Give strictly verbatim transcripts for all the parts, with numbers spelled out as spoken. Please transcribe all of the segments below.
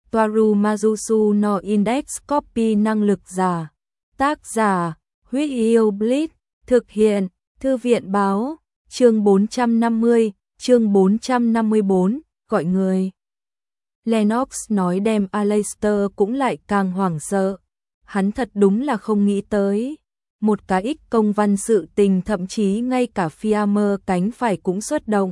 Toaru Majusu no Index Copy năng lực giả. Tác giả, Huyết Yêu Blitz, thực hiện, Thư viện báo, chương bốn trăm năm mươi, chương bốn trăm năm mươi tư, gọi người. Lennox nói đem Aleister cũng lại càng hoảng sợ. Hắn thật đúng là không nghĩ tới. Một cái ích công văn sự tình thậm chí ngay cả Fiammer cánh phải cũng xuất động.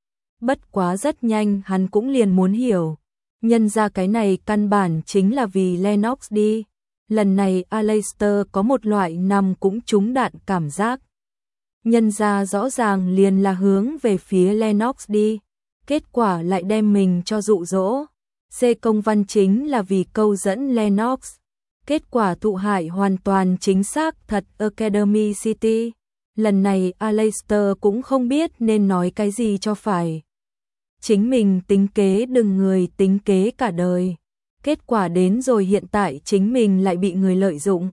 Bất quá rất nhanh hắn cũng liền muốn hiểu. Nhân ra cái này căn bản chính là vì Lennox đi. Lần này Aleister có một loại nằm cũng trúng đạn cảm giác. Nhân ra rõ ràng liền là hướng về phía Lennox đi. Kết quả lại đem mình cho dụ dỗ. C công văn chính là vì câu dẫn Lennox. Kết quả thụ hại hoàn toàn chính xác thật Academy City. Lần này Aleister cũng không biết nên nói cái gì cho phải. Chính mình tính kế đừng người tính kế cả đời. Kết quả đến rồi hiện tại chính mình lại bị người lợi dụng.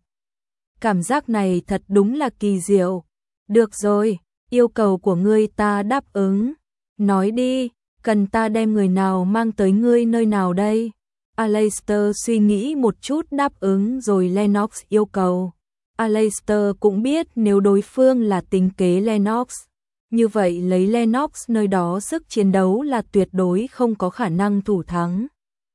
Cảm giác này thật đúng là kỳ diệu. Được rồi, yêu cầu của ngươi ta đáp ứng. Nói đi, cần ta đem người nào mang tới ngươi nơi nào đây? Aleister suy nghĩ một chút đáp ứng rồi Lennox yêu cầu. Aleister cũng biết nếu đối phương là tính kế Lennox. Như vậy lấy Lennox nơi đó sức chiến đấu là tuyệt đối không có khả năng thủ thắng.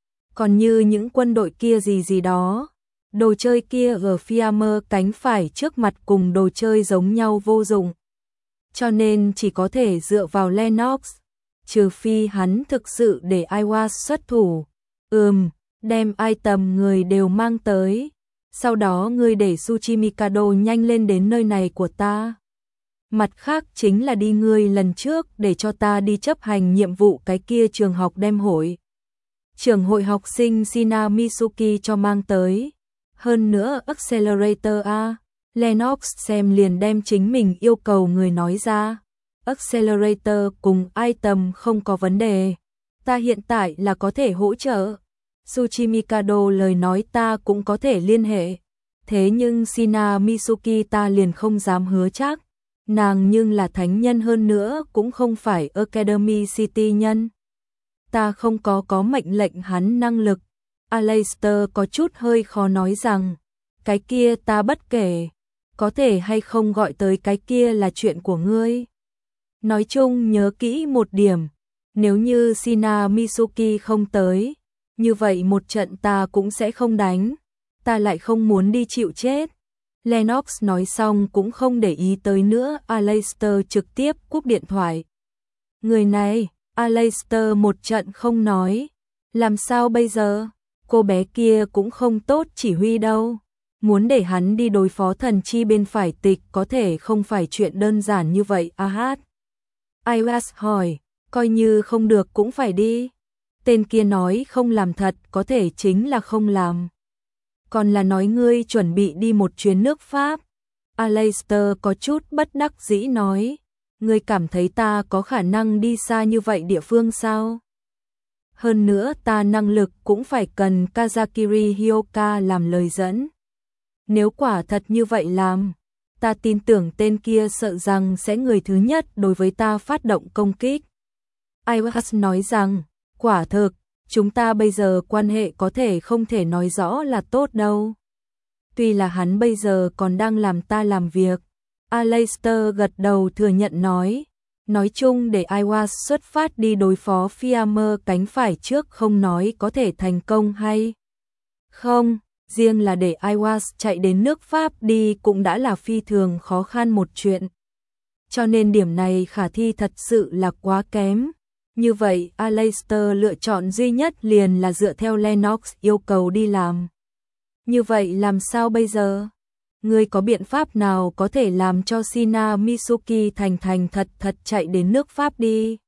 Còn như những quân đội kia gì gì đó, đồ chơi kia ở Fiammer cánh phải trước mặt cùng đồ chơi giống nhau vô dụng. Cho nên chỉ có thể dựa vào Lennox, trừ phi hắn thực sự để Aiwas xuất thủ. Ừm, đem ai tầm người đều mang tới. Sau đó ngươi để Tsuchimikado nhanh lên đến nơi này của ta. Mặt khác chính là đi ngươi lần trước để cho ta đi chấp hành nhiệm vụ cái kia trường học đem hội. Trường hội học sinh Shina Mitsuki cho mang tới. Hơn nữa Accelerator A. Lennox xem liền đem chính mình yêu cầu người nói ra. Accelerator cùng item không có vấn đề. Ta hiện tại là có thể hỗ trợ. Tsuchimikado lời nói ta cũng có thể liên hệ. Thế nhưng Shina Mitsuki ta liền không dám hứa chắc. Nàng nhưng là thánh nhân hơn nữa cũng không phải Academy City nhân. Ta không có có mệnh lệnh hắn năng lực. Aleister có chút hơi khó nói rằng, cái kia ta bất kể, có thể hay không gọi tới cái kia là chuyện của ngươi. Nói chung nhớ kỹ một điểm, nếu như Shina Mitsuki không tới, như vậy một trận ta cũng sẽ không đánh, ta lại không muốn đi chịu chết. Lennox nói xong cũng không để ý tới nữa, Aleister trực tiếp cúp điện thoại. Người này, Aleister một trận không nói, làm sao bây giờ? Cô bé kia cũng không tốt chỉ huy đâu. Muốn để hắn đi đối phó thần chi bên phải tịch có thể không phải chuyện đơn giản như vậy à hát. Aiwas hỏi, coi như không được cũng phải đi. Tên kia nói không làm thật có thể chính là không làm. Còn là nói ngươi chuẩn bị đi một chuyến nước Pháp. Aleister có chút bất đắc dĩ nói, ngươi cảm thấy ta có khả năng đi xa như vậy địa phương sao? Hơn nữa ta năng lực cũng phải cần Kazakiri Hyoka làm lời dẫn. Nếu quả thật như vậy làm, ta tin tưởng tên kia sợ rằng sẽ người thứ nhất đối với ta phát động công kích. Aiwas nói rằng, quả thực, chúng ta bây giờ quan hệ có thể không thể nói rõ là tốt đâu. Tuy là hắn bây giờ còn đang làm ta làm việc. Aleister gật đầu thừa nhận nói. Nói chung để Aiwas xuất phát đi đối phó Fiammer cánh phải trước không nói có thể thành công hay không, riêng là để Aiwas chạy đến nước Pháp đi cũng đã là phi thường khó khăn một chuyện. Cho nên điểm này khả thi thật sự là quá kém. Như vậy Aleister lựa chọn duy nhất liền là dựa theo Lennox yêu cầu đi làm. Như vậy làm sao bây giờ? Ngươi có biện pháp nào có thể làm cho Shina Mitsuki thành thành thật thật chạy đến nước Pháp đi?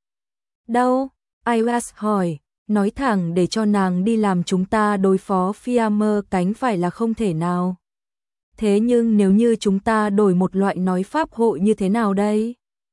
Đâu? Aiwas hỏi, nói thẳng để cho nàng đi làm chúng ta đối phó Fiammer cánh phải là không thể nào. Thế nhưng nếu như chúng ta đổi một loại nói pháp hội như thế nào đây?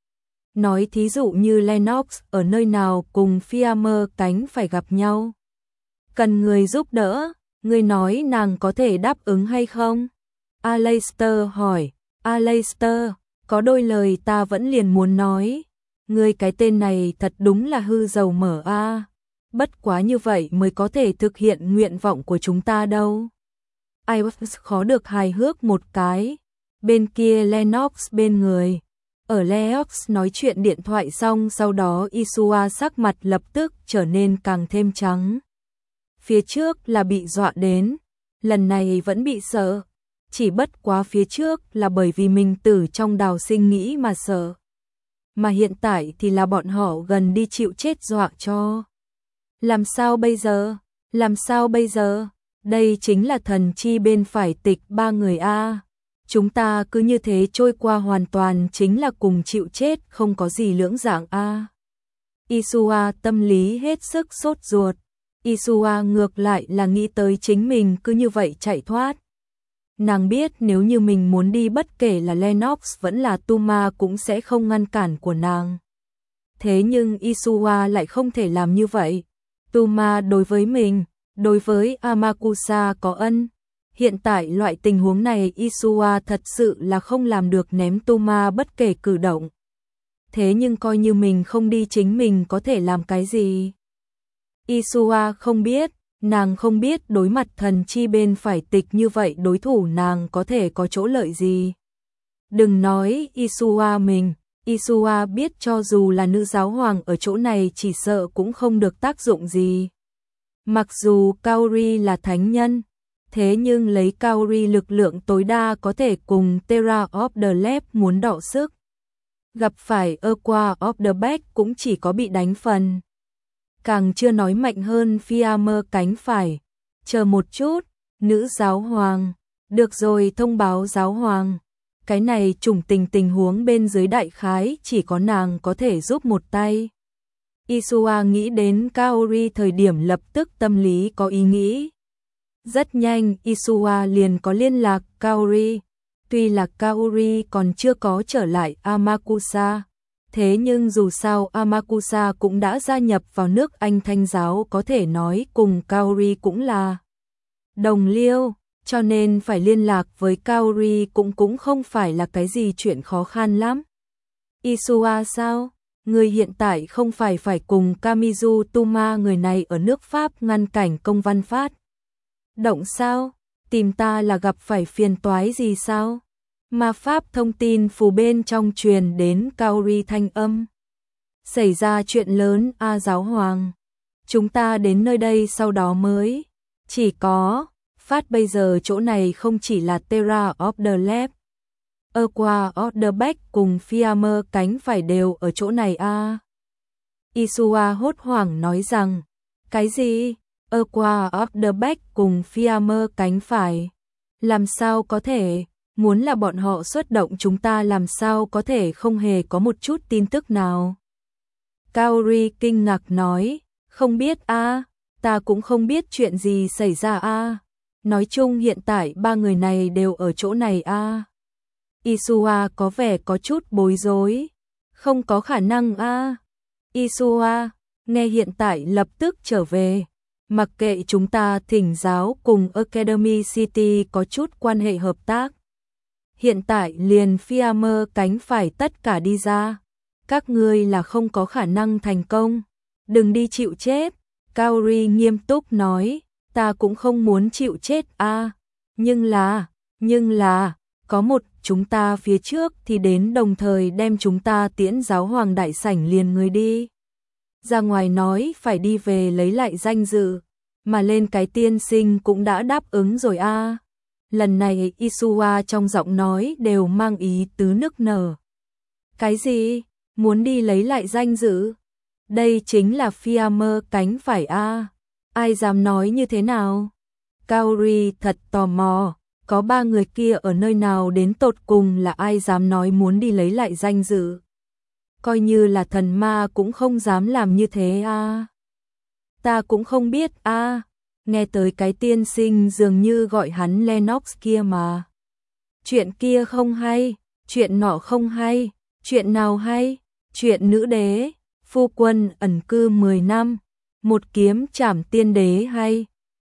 Nói thí dụ như Lennox ở nơi nào cùng Fiammer cánh phải gặp nhau. Cần người giúp đỡ, ngươi nói nàng có thể đáp ứng hay không? Aleister hỏi, Aleister, có đôi lời ta vẫn liền muốn nói. Ngươi cái tên này thật đúng là hư dầu mở a. bất quá như vậy mới có thể thực hiện nguyện vọng của chúng ta đâu. Ives khó được hài hước một cái, bên kia Lennox bên người. Ở Lennox nói chuyện điện thoại xong sau đó Isua sắc mặt lập tức trở nên càng thêm trắng. Phía trước là bị dọa đến, lần này vẫn bị sợ. Chỉ bất quá phía trước là bởi vì mình tử trong đào sinh nghĩ mà sợ. Mà hiện tại thì là bọn họ gần đi chịu chết dọa cho. Làm sao bây giờ? Làm sao bây giờ? Đây chính là thần chi bên phải tịch ba người A. Chúng ta cứ như thế trôi qua hoàn toàn chính là cùng chịu chết, không có gì lưỡng dạng A. Isua tâm lý hết sức sốt ruột. Isua ngược lại là nghĩ tới chính mình cứ như vậy chạy thoát. Nàng biết nếu như mình muốn đi bất kể là Lennox vẫn là Tuma cũng sẽ không ngăn cản của nàng. Thế nhưng Isua lại không thể làm như vậy. Tuma đối với mình, đối với Amakusa có ân. Hiện tại loại tình huống này Isua thật sự là không làm được ném Tuma bất kể cử động. Thế nhưng coi như mình không đi chính mình có thể làm cái gì? Isua không biết, nàng không biết đối mặt thần chi bên phải tịch như vậy đối thủ nàng có thể có chỗ lợi gì. Đừng nói Isua mình, Isua biết cho dù là nữ giáo hoàng ở chỗ này chỉ sợ cũng không được tác dụng gì. Mặc dù Kaori là thánh nhân, thế nhưng lấy Kaori lực lượng tối đa có thể cùng Terra of the Lab muốn đọ sức. Gặp phải Aqua of the Back cũng chỉ có bị đánh phần. Càng chưa nói mạnh hơn Fiammer cánh phải. Chờ một chút, nữ giáo hoàng. Được rồi, thông báo giáo hoàng. Cái này trùng tình tình huống bên dưới đại khái chỉ có nàng có thể giúp một tay. Isua nghĩ đến Kaori thời điểm lập tức tâm lý có ý nghĩ. Rất nhanh Isua liền có liên lạc Kaori. Tuy là Kaori còn chưa có trở lại Amakusa. Thế nhưng dù sao Amakusa cũng đã gia nhập vào nước Anh Thanh giáo, có thể nói cùng Kaori cũng là đồng liêu, cho nên phải liên lạc với Kaori cũng cũng không phải là cái gì chuyện khó khăn lắm. Isua sao? Người hiện tại không phải phải cùng Kamizu Tuma người này ở nước Pháp ngăn cảnh công văn phát động sao? Tìm ta là gặp phải phiền toái gì sao? Ma pháp thông tin phù bên trong truyền đến Kaori thanh âm. Xảy ra chuyện lớn A giáo hoàng. Chúng ta đến nơi đây sau đó mới. Chỉ có, phát bây giờ chỗ này không chỉ là Terra of the Lab. Aqua of the Back cùng Fiammer cánh phải đều ở chỗ này a. Isua hốt hoảng nói rằng, cái gì? Aqua of the Back cùng Fiammer cánh phải? Làm sao có thể? Muốn là bọn họ xuất động chúng ta làm sao có thể không hề có một chút tin tức nào. Kaori kinh ngạc nói, không biết a, ta cũng không biết chuyện gì xảy ra a. Nói chung hiện tại ba người này đều ở chỗ này a. Isua có vẻ có chút bối rối, không có khả năng a. Isua, nghe hiện tại lập tức trở về, mặc kệ chúng ta thỉnh giáo cùng Academy City có chút quan hệ hợp tác. Hiện tại liền Fiammer cánh phải tất cả đi ra. Các ngươi là không có khả năng thành công. Đừng đi chịu chết. Kaori nghiêm túc nói. Ta cũng không muốn chịu chết a. À, nhưng là, nhưng là, có một chúng ta phía trước thì đến đồng thời đem chúng ta tiễn giáo hoàng đại sảnh liền người đi. Ra ngoài nói phải đi về lấy lại danh dự. Mà lên cái tiên sinh cũng đã đáp ứng rồi a. À. Lần này Isua trong giọng nói đều mang ý tứ nức nở. Cái gì? Muốn đi lấy lại danh dự? Đây chính là Fiammer cánh phải a. À. Ai dám nói như thế nào? Kaori thật tò mò, có ba người kia ở nơi nào đến tột cùng là ai dám nói muốn đi lấy lại danh dự? Coi như là thần ma cũng không dám làm như thế a. À. Ta cũng không biết a. À. Nghe tới cái tiên sinh dường như gọi hắn Lennox kia mà. Chuyện kia không hay, chuyện nọ không hay, chuyện nào hay? Chuyện nữ đế, phu quân ẩn cư mười năm, một kiếm trảm tiên đế hay?